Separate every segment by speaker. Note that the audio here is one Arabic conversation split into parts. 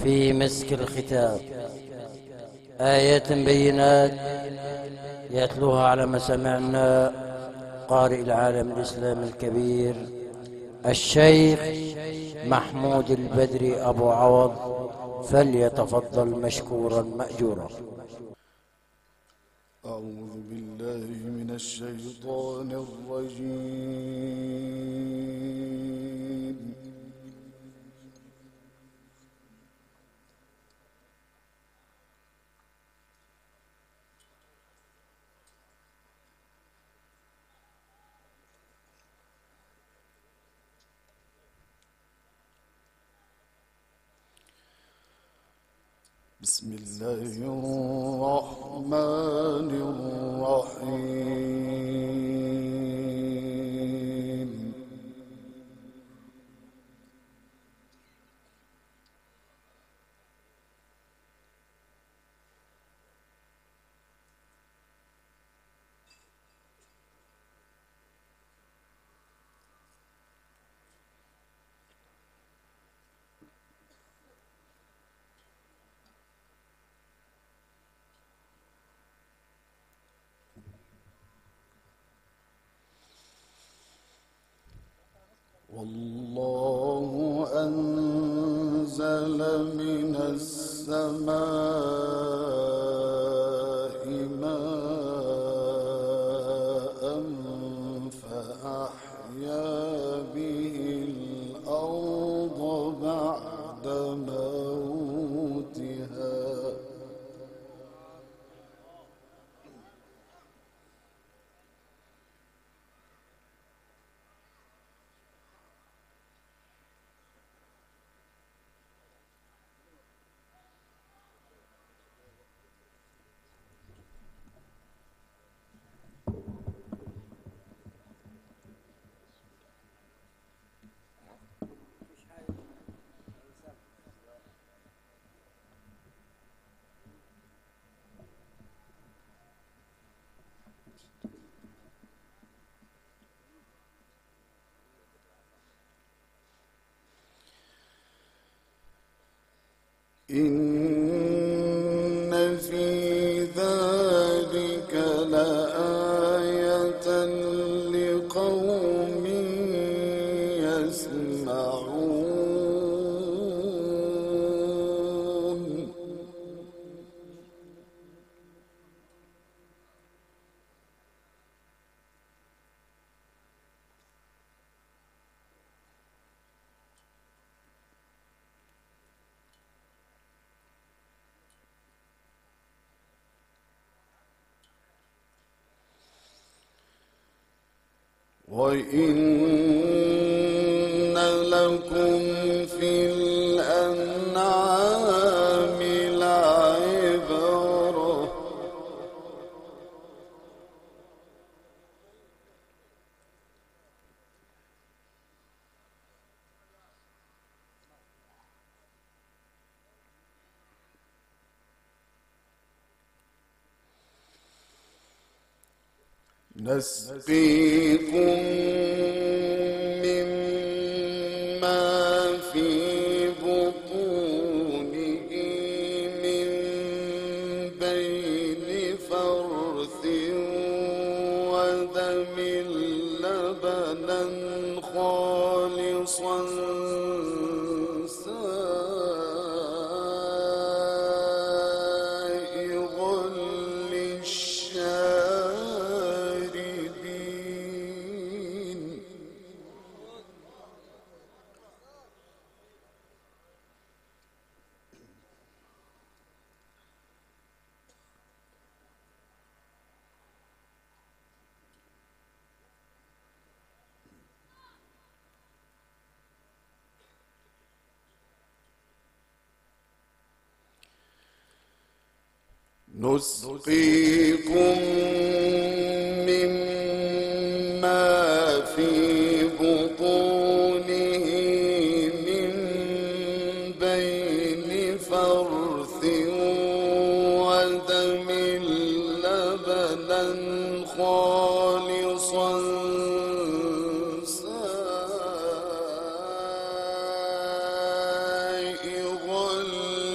Speaker 1: في مسك الختام، آيات بينات يتلوها على مسامعنا قارئ العالم الإسلامي الكبير الشيخ محمود البدري أبو عوض، فليتفضل مشكورا مأجورا.
Speaker 2: أعوذ بالله من الشيطان الرجيم. بسم الله الرحمن الرحيم. والله أنزل من السماء ماء فأحيا به الأرض بعد موتها. إن في ذلك لآية لقوم يسمعون. وإن لكم في الأنعام لعبرة. نسقيكم مما في بطونه من بين فرث ودم لبنا خالصا سائغا للشاربين. نسقيكم مما في بطونه من بين فرث ودم لبنا خالصا سائغا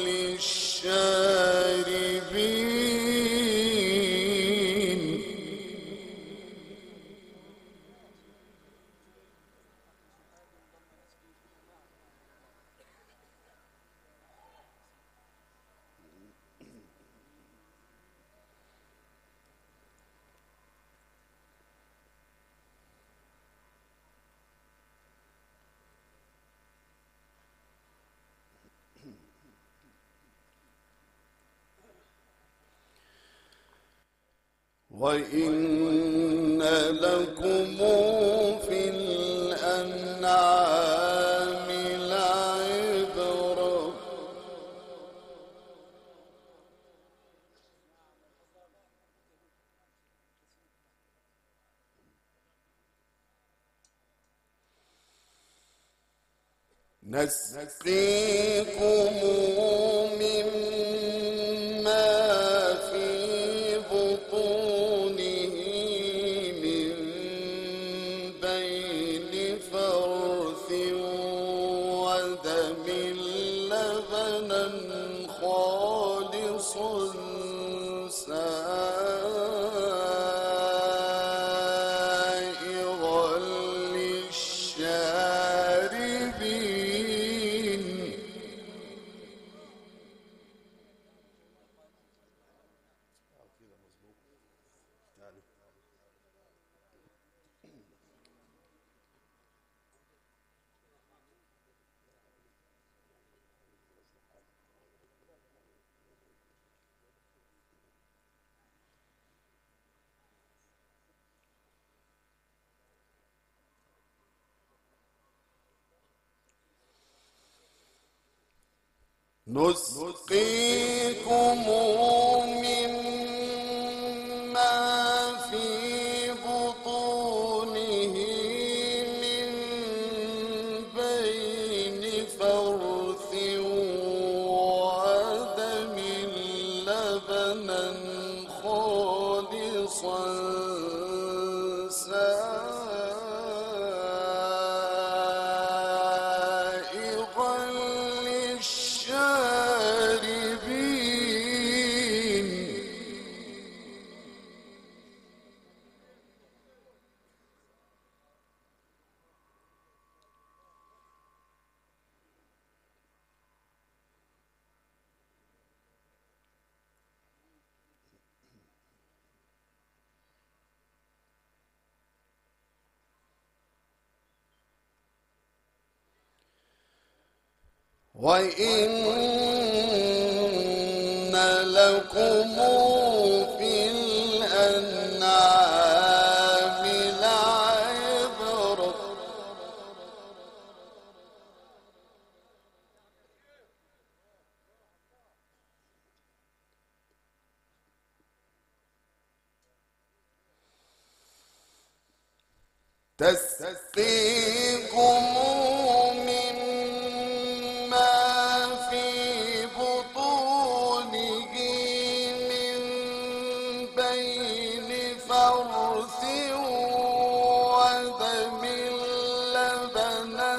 Speaker 2: وإن لكم في الأنعام لعبرة نسقيكم مما في بطونه من بين فرث ودم لبنا خالصا سائغا للشاربين نسقيكم مما في بطونه من بين فرث ودم لبنا خالصا سائغا للشاربين وإن لكم في الأنعام لعبرة تسقيكم مما في بطونه من بين فرث ودم لبنا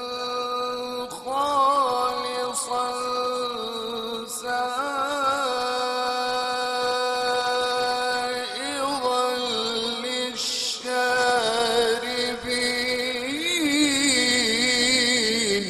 Speaker 2: خالصا سائغا للشاربين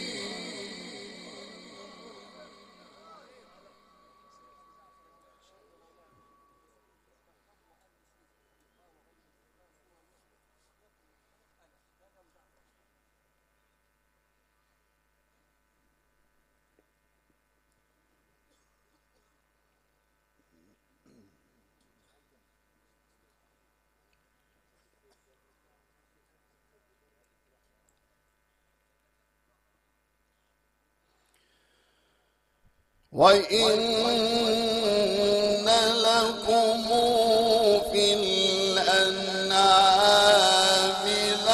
Speaker 2: وإن لكم في الأنعام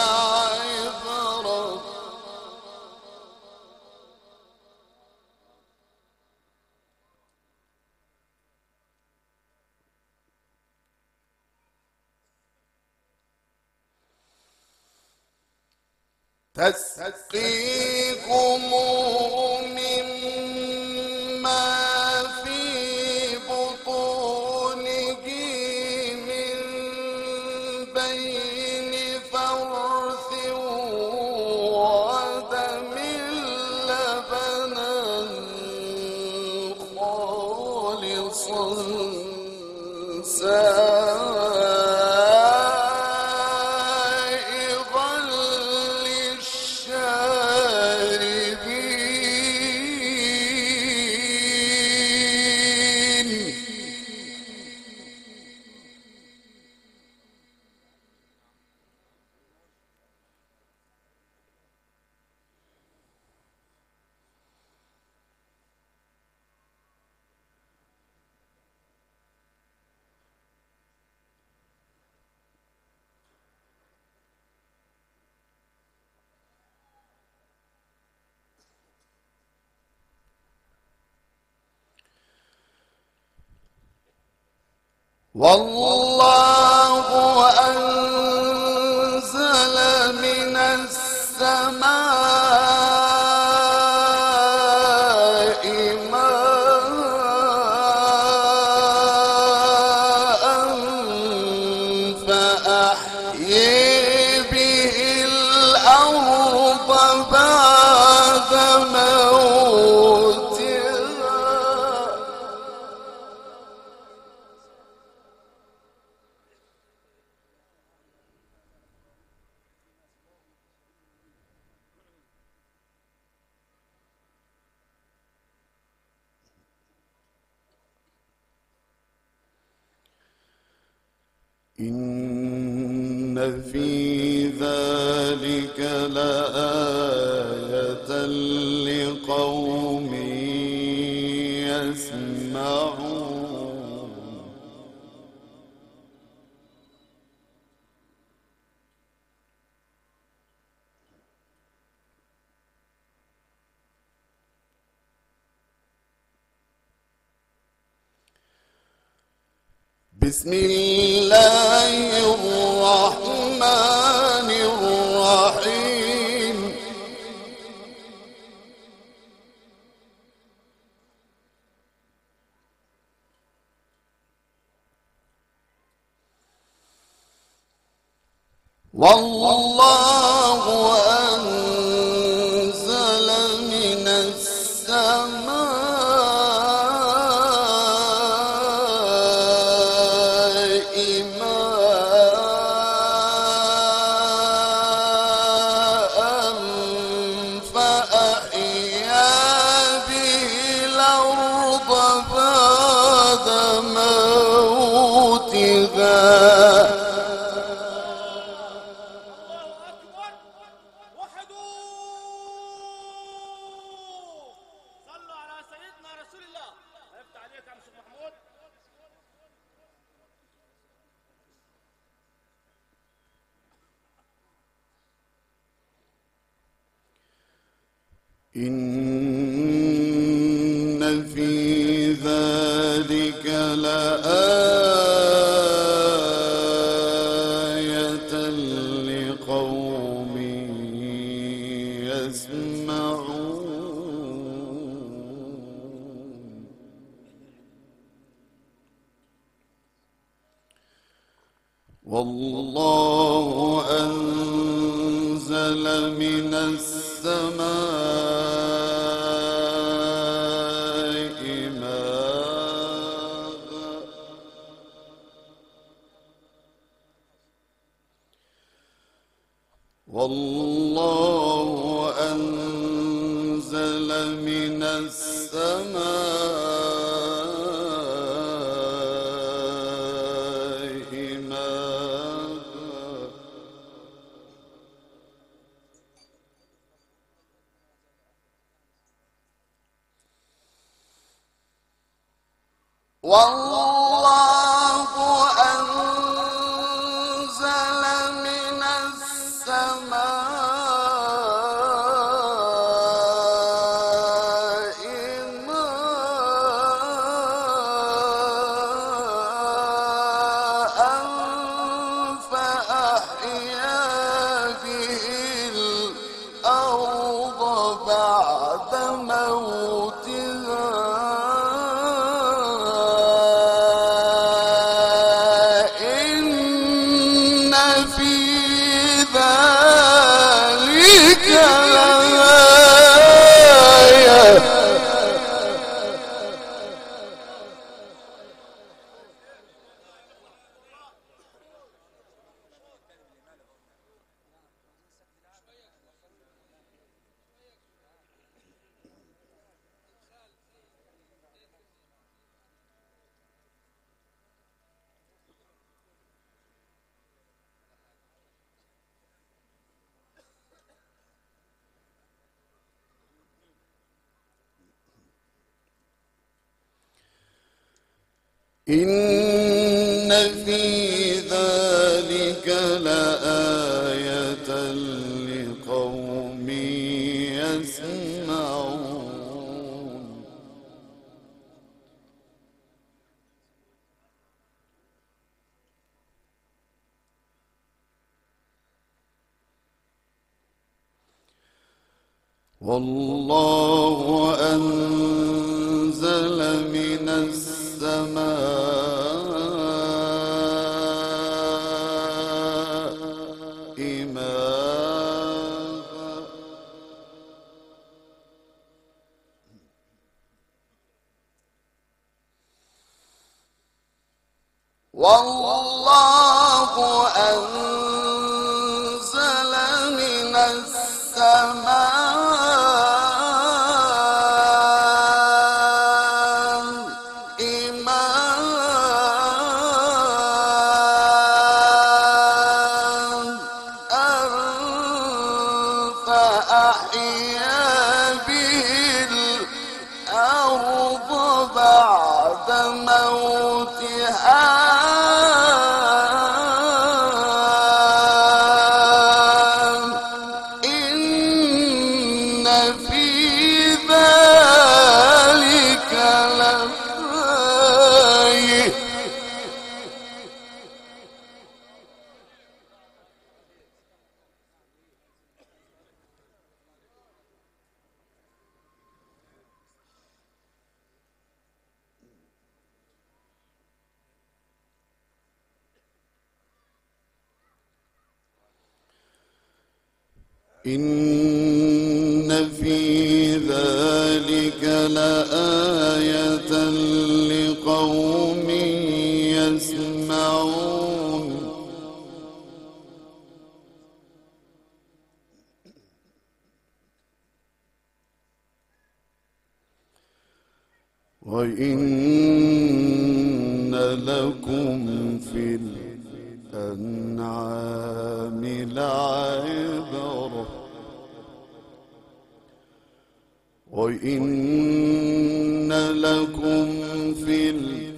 Speaker 2: لعبرة تسقيكم مما في بطونه من بين فرث ودم لبنا خالصا سائغا للشاربين والله أنزل من السماء ماء فأحيي به الأرض بعد موتها. إن في ذلك لآية لقوم يسمعون. بسم الله الرحمن الرحيم. والله أنزل من السماء ماء فأحيا به الأرض بعد موتها. إن في ذلك لآية لقوم يسمعون. والله أنزل من السماء ماء والله أنزل من السماء ماء والله أنزل من السماء ماء فأحيا به الأرض بعد موتها. في ذلك لآية إن في ذلك لآية لقوم يسمعون. والله أنزل من السماء ماء والله أنزل من السماء ماء فأحيا به الأرض بعد موتها إن في ذلك لآية إن في ذلك لآية لقوم يسمعون وإن لكم في الأنعام لعبرة وإن لكم في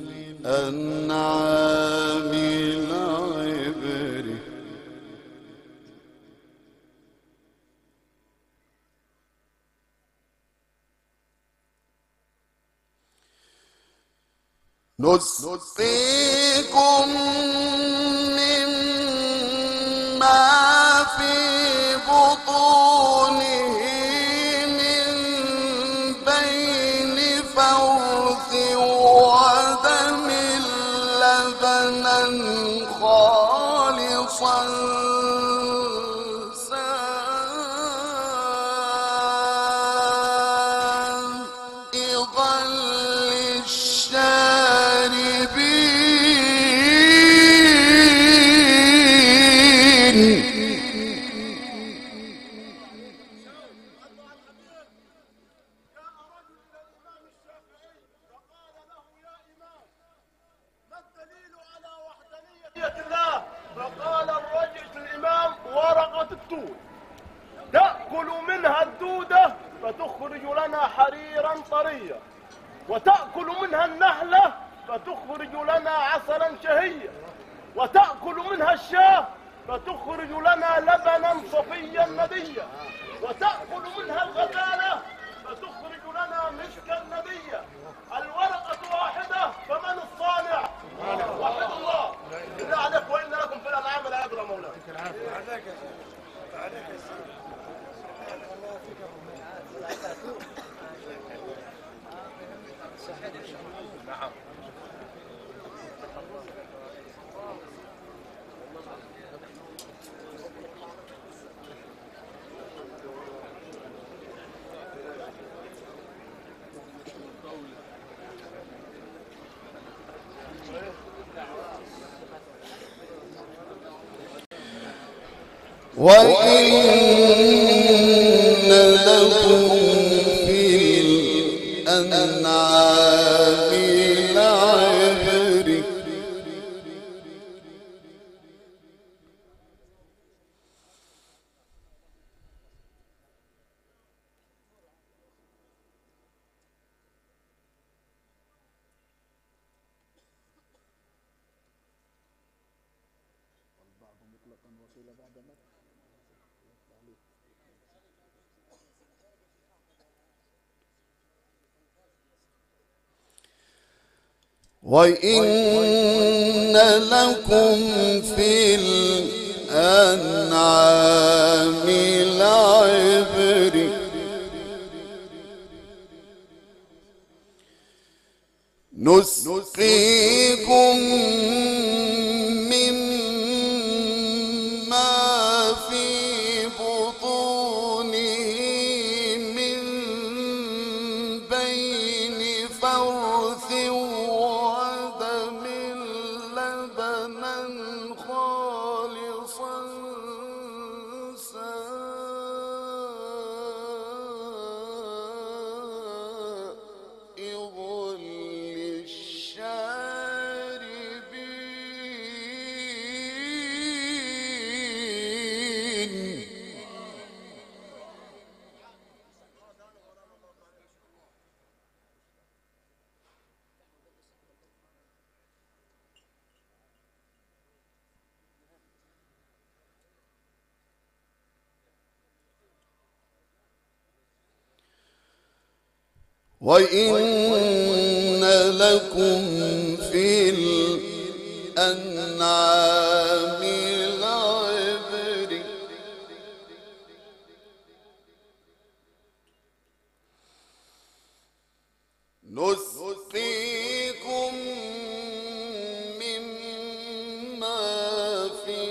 Speaker 2: الأنعام لعبرة نسقيكم مما في بطونه من بين فرث ودم لبنا خالصا سائغا للشاربين
Speaker 3: فقال الرجل الإمام ورقة التوت تأكل منها الدودة فتخرج لنا حريرا طريا، وتأكل منها النحلة فتخرج لنا عسلا شهيا، وتأكل منها الشاة فتخرج لنا لبنا صفيا نديا، وتأكل منها الغزالة فتخرج لنا مسكا نديا. الورقة واحدة فمن الصانع؟ وحد الله. بالله عليك وإن لكم في الأنعام لعبرة مولانا.
Speaker 2: وإن لكم في الأنعام لعبرة وإن لكم في الأنعام لعبرة نسقيكم مما في بطونه من بين فرث ودم لبنا خالصا سائغا للشاربين. وإن لكم في الأنعام لعبرة نسقيكم مما في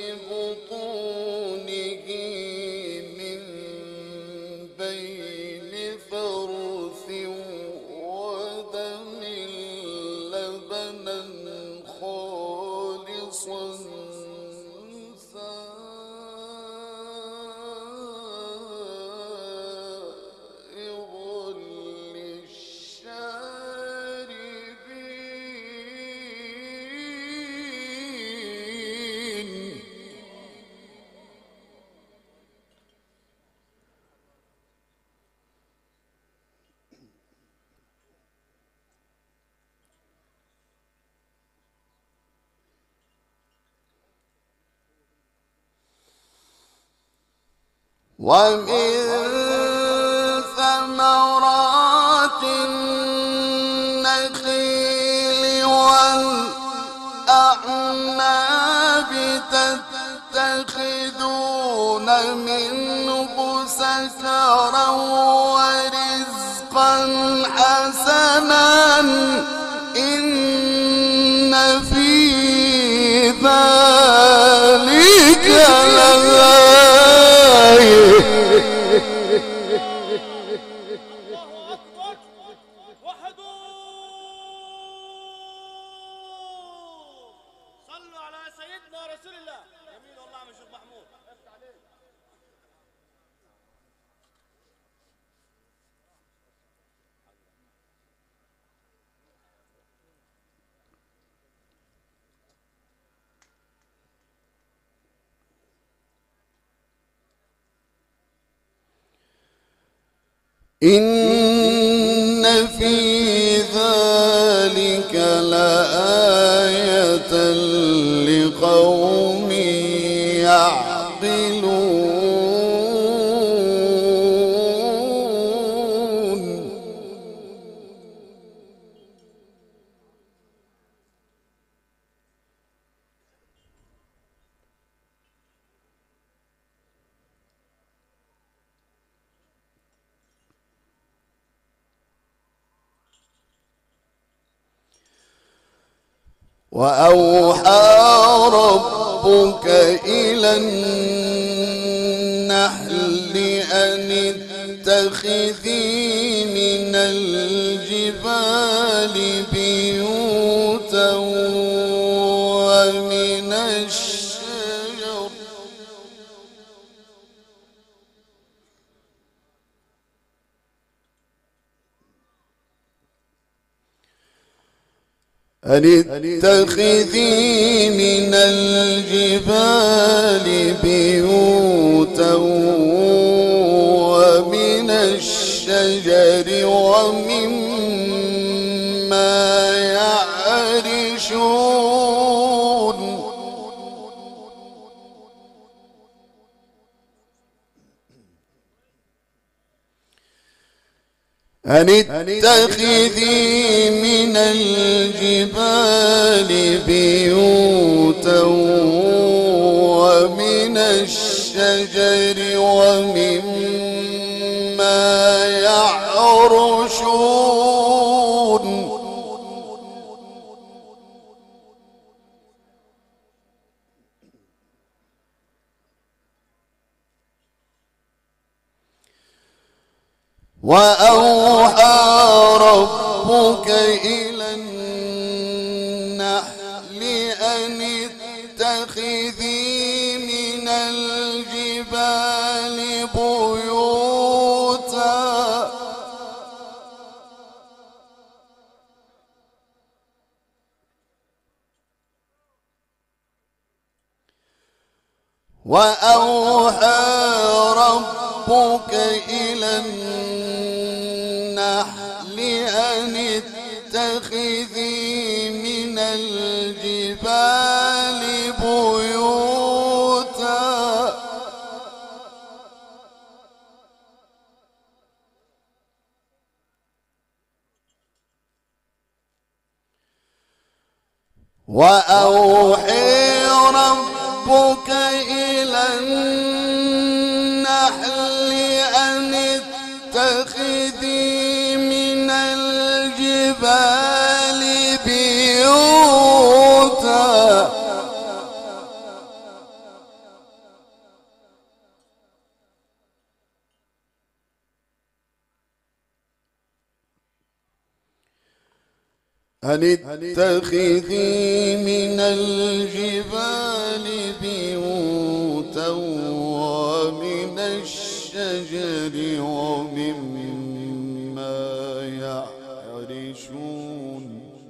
Speaker 2: بطونه من بين فرث ودم لبنا خالصا سائغا للشاربين. ومن ثمرات النخيل والأعناب تتخذون منه سكرا ورزقا حسنا إن في ذلك لآية.
Speaker 4: الله أكبر. وحدوا صلوا على سيدنا رسول الله. يمين والله من شيخ محمود.
Speaker 2: إن في ذلك لآية لقوم يعقلون. وأوحى ربك إلى النحل أن اتخذي من الجبال بيوتا ومن الشجر أن اتخذي من الجبال بيوتا ومن الشجر ومما يعرشون. أن اتخذي من الجبال بيوتا ومن الشجر ومما يعرشون. وأوحى ربك إلى النحل أن اتخذي من الجبال بيوتا وأوحى ربك إلى النحل أن اتخذي من الجبال بيوتا وأوحي ربك إلى النحل أن اتخذي من الجبال بيوتا أن اتخذي من الجبال بيوتا ومن الشجر ومما يعرشون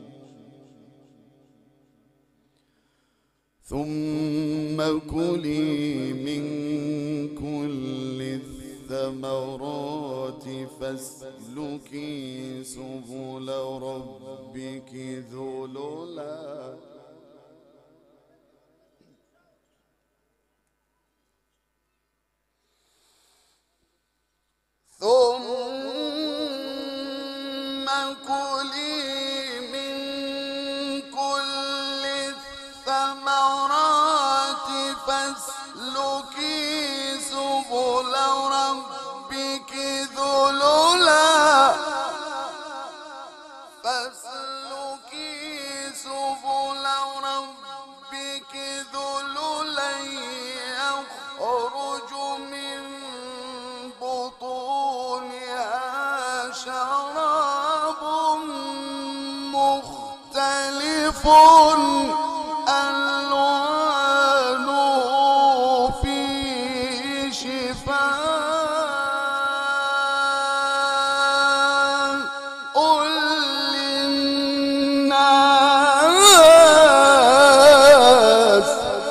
Speaker 2: ثم كلي من كل الثمرات فاسلكي سبل ربك ذللا ثم كلي من كل الثمرات فاسلكي سبل ربك ذللا سبل ربك ذللا يخرج من بطونها شراب مختلف ألوانه فيه شفاء للناس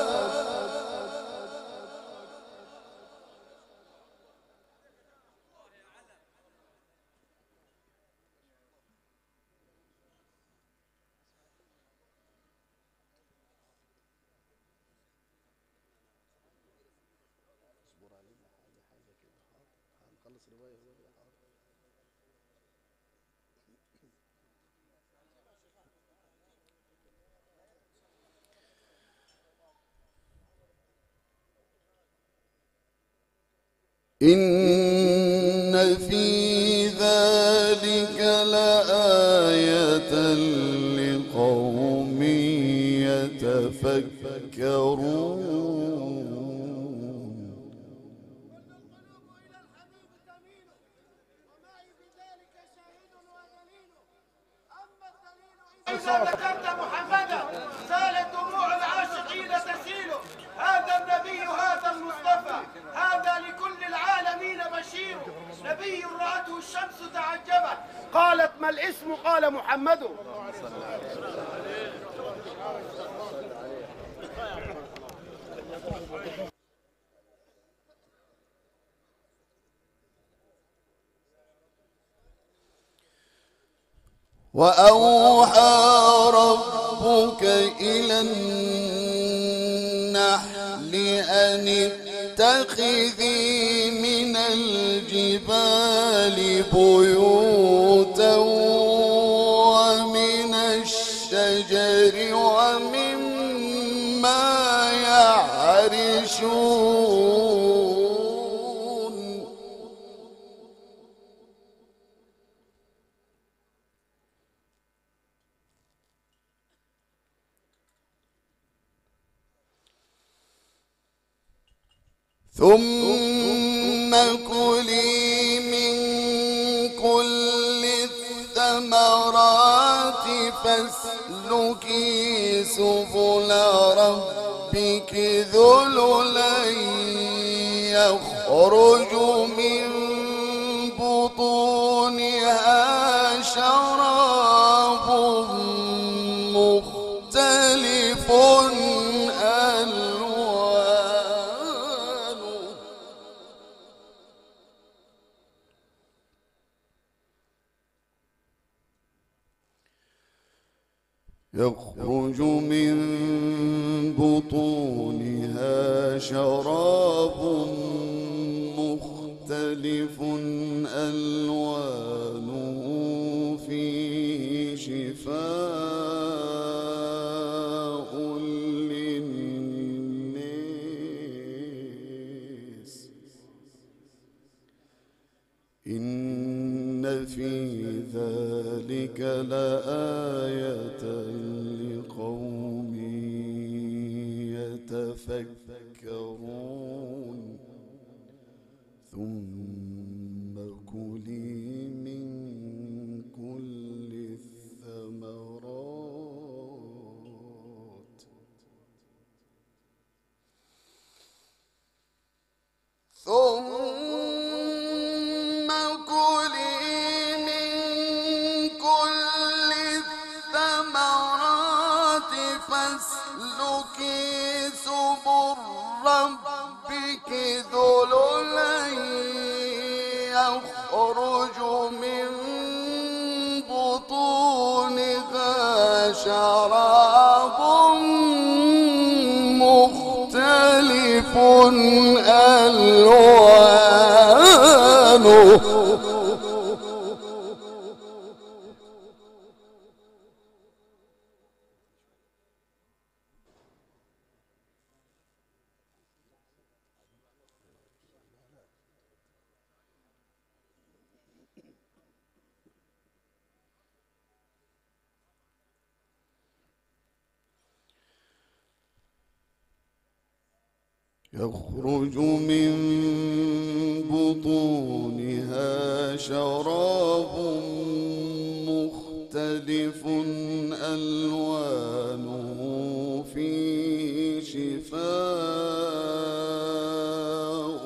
Speaker 2: إن في ذلك لآية لقوم يتفكرون
Speaker 4: إذا ذكرت محمدا سالت دموع العاشقين تسيل. هذا النبي هذا المصطفى هذا لكل العالمين بشير. نبي رأته الشمس تعجبت قالت ما الاسم قال محمد.
Speaker 2: وأوحى ربك إلى النحل أن اتخذي من الجبال بيوتا ومن الشجر ومما يعرشون ثم كلي من فاسلكي سبل ربك ذللا يخرج من بطونها شراب مختلف ألوانه يخرج من بطونها شراب مختلف ألوانه فيه شفاء للناس إن في ذلك لآية لقوم يتفكرون ثم كلي من كل الثمرات فاسلكي سبل ربك ذللا يخرج من بطونها شراب مختلف ألوانه يخرج من بطونها شراب مختلف ألوانه فيه شفاء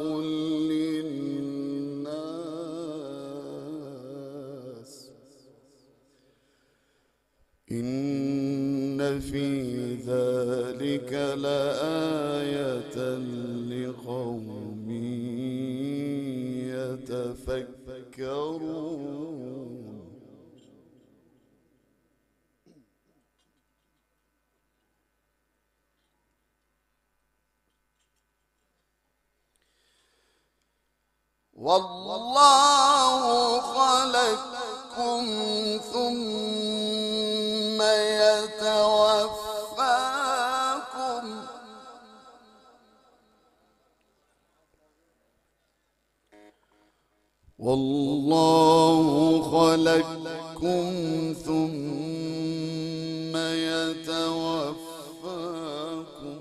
Speaker 2: للناس إن في ذلك لآية لقوم يتفكرون والله خلقكم ثم يتوفاكم والله خلقكم ثم يتوفاكم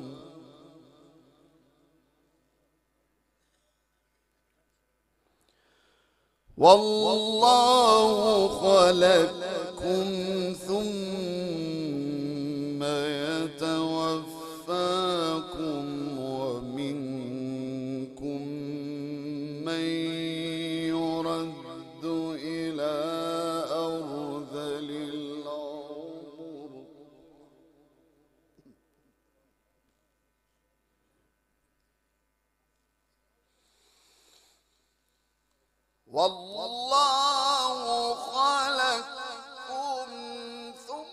Speaker 2: والله خلقكم ثم يتوفاكم ومنكم من يرد إلى أرذل العمر والله خلقكم ثم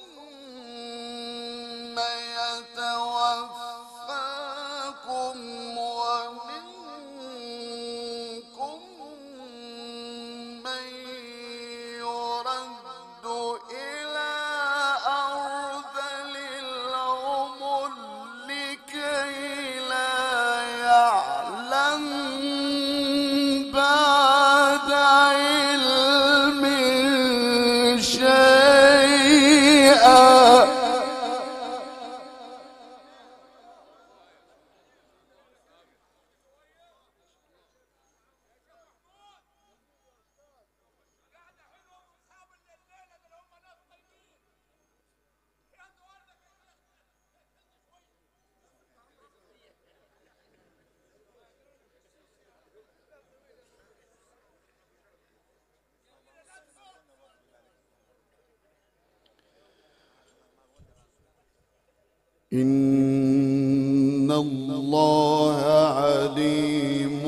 Speaker 2: إن الله عليم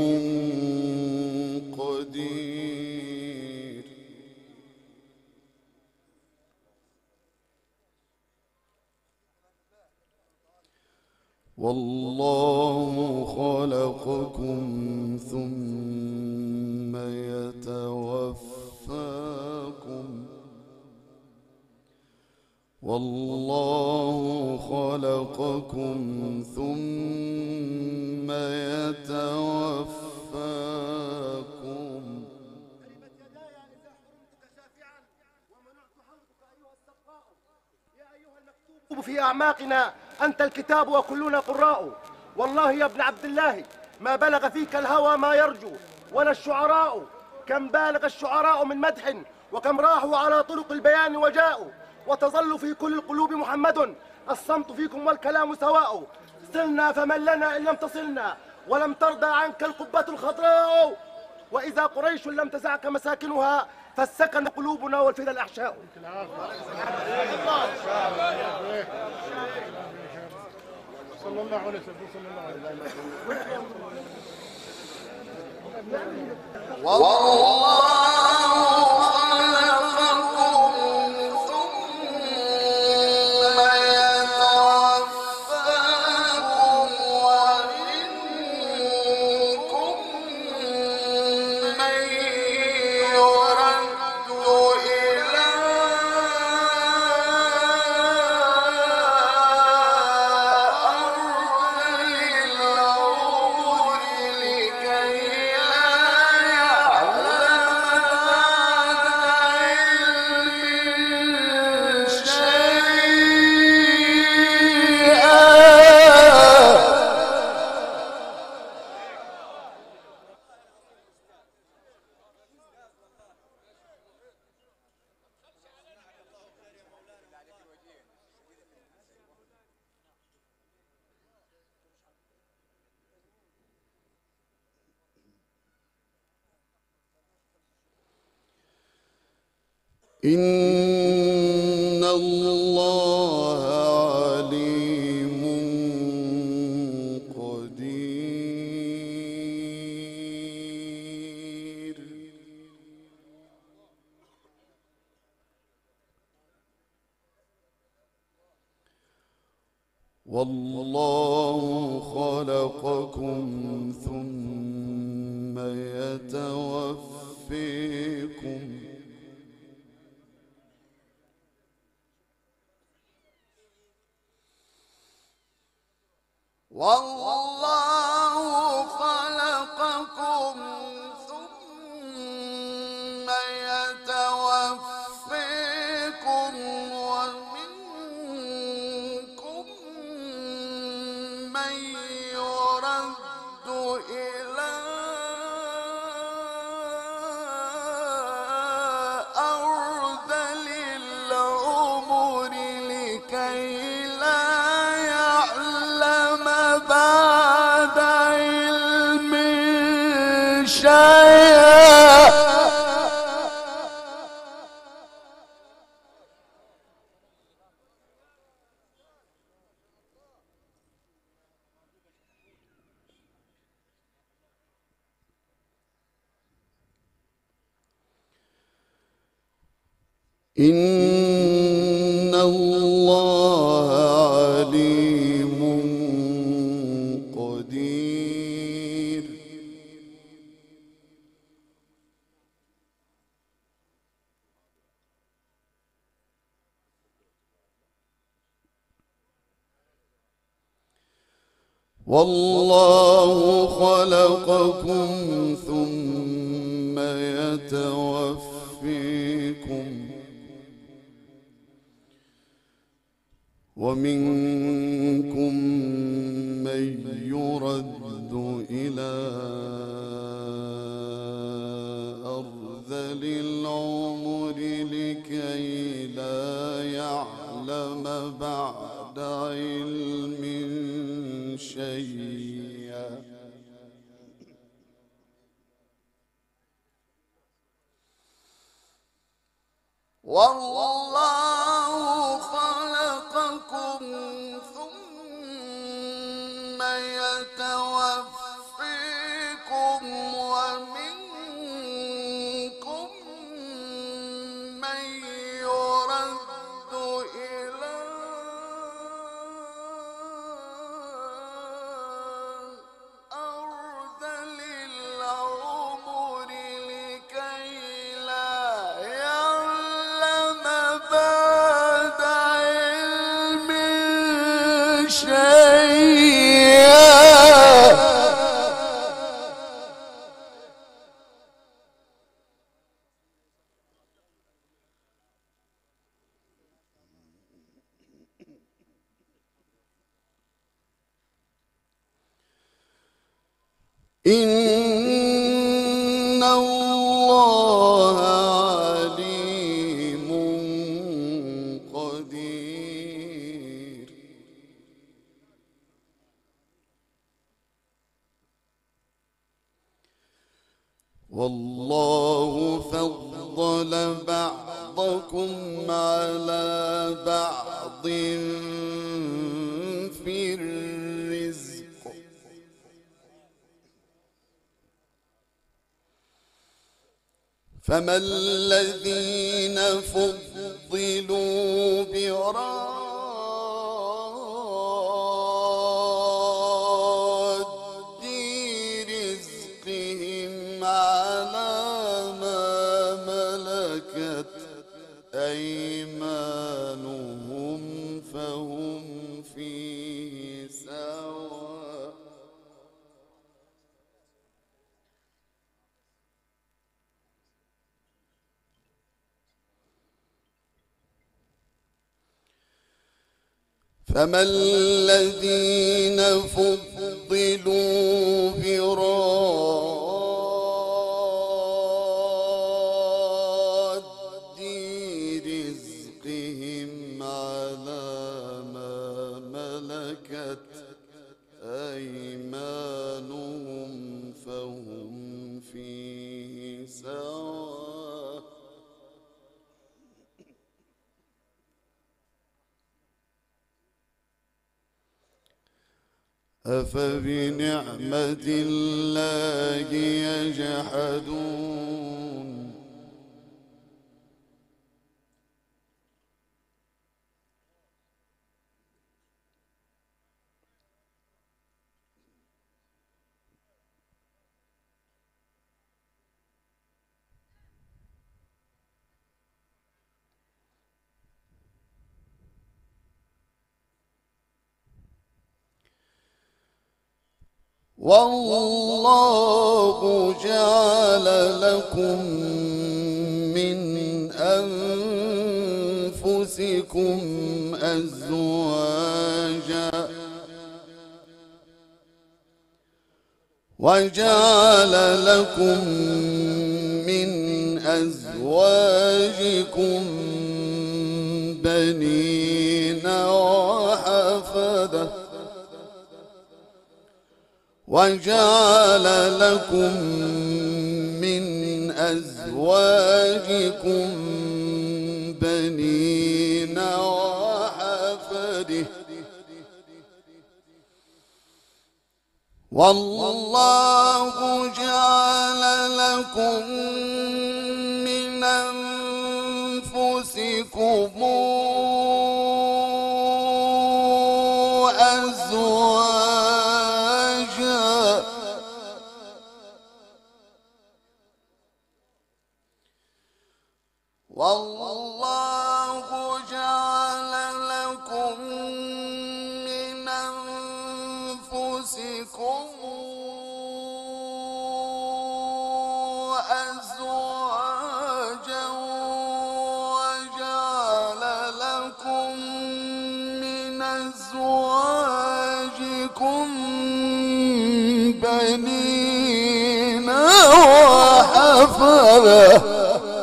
Speaker 2: قدير. والله خلقكم ثم يتوفاكم. والله خلقكم ثم يتوفاكم.
Speaker 4: في أعماقنا أنت الكتاب وكلنا قراء. والله يا ابن عبد الله ما بلغ فيك الهوى ما يرجو ولا الشعراء. كم بالغ الشعراء من مدح وكم راحوا على طرق البيان وجاءوا. وتظل في كل القلوب محمد الصمت فيكم والكلام سواء. صلنا فمن لنا إن لم تصلنا ولم ترضى عنك القبة الخضراء. وإذا قريش لم تزعك مساكنها فالسكن قلوبنا والفدا الأحشاء.
Speaker 3: صلى الله عليه وسلم. صلى الله عليه وسلم.
Speaker 2: والله إن الله عليم قدير. والله خلقكم ثم يتوفيكم. والله خلقكم ثم يتوفيكم ومنكم من يرد إلى أرذل العمر لكي لا يعلم بعد علم شيئا. إن الله عليم قدير. والله خلقكم ثم يتوفيكم ومنكم من يرد إلى أرذل العمر لكي لا يعلم بعد علم شيئا. والله خلقكم ثم شيئا. إن الله عليم قدير. والله فضل بعضكم على بعض في الرزق، فما الذين فضلوا براد رزقهم على ما ملكت أيمانهم فهم فيه سواء. فما الذين فضلوا براد رزقهم على ما ملكت أيمانهم فهم فيه سواء. أفبنعمة الله يجحدون. والله جعل لكم من أنفسكم أزواجا وجعل لكم من أزواجكم بنين وحفدة وجعل لكم من أزواجكم بنين وحفدة والله جعل لكم من أنفسكم أزواجا والله جعل لكم من أنفسكم أزواجا وجعل لكم من أزواجكم بنين وحفدة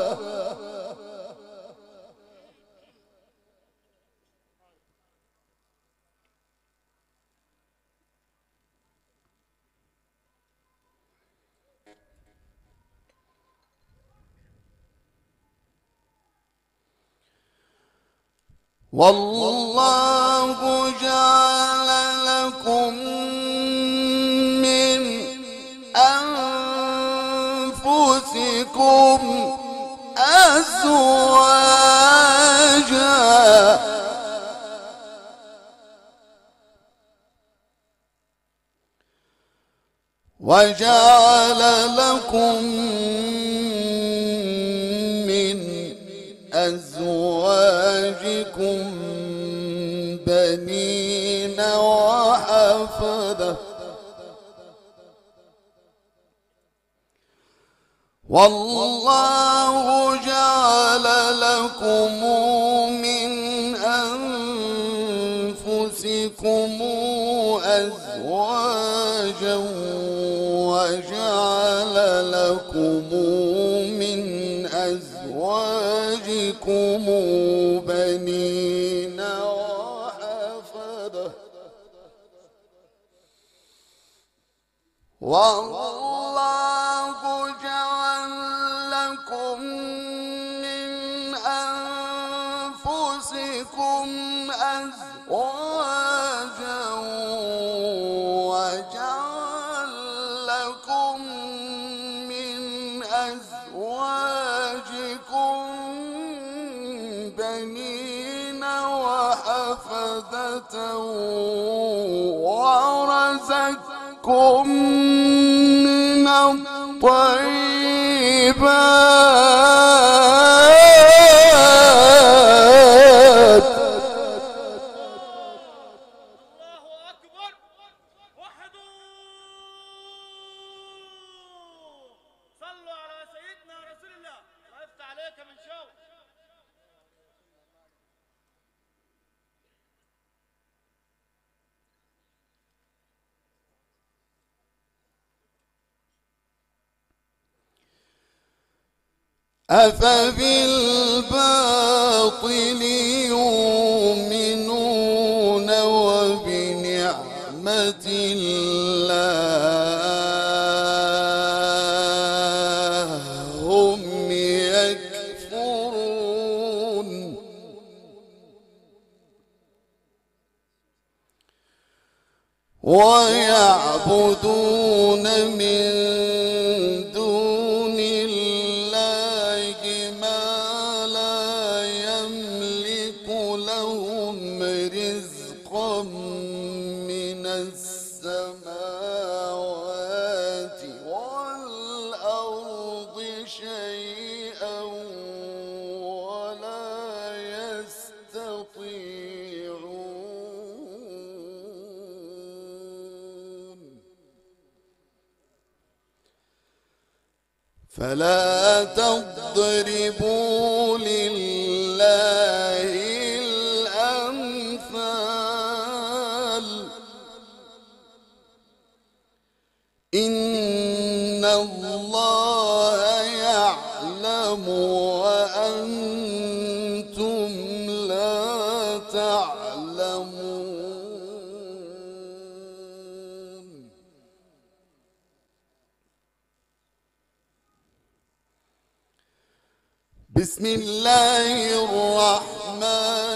Speaker 2: والله جعل لكم من أنفسكم أزواجا وجعل لكم من أزواجكم بنين والله جعل لكم من أنفسكم أزواجا وجعل لكم من أزواجكم بنين وحفدة والله جعل لكم من أنفسكم أزواجا وجعل لكم من أزواجكم بنين وحفدة ورزقكم من الطيبات.
Speaker 4: الله أكبر. وحدوا صلوا على سيدنا رسول الله. الله يفتح عليك من شوق.
Speaker 2: أفبالباطل يؤمنون وبنعمة الله هم يكفرون. ويعبدون من دون الله ما لا يملك لهم رزقا من السماوات والأرض شيئا ولا يستطيعون. فلا تضربوا لله الأمثال إن الله يعلم وأنتم لا تعلمون. بسم الله الرحمن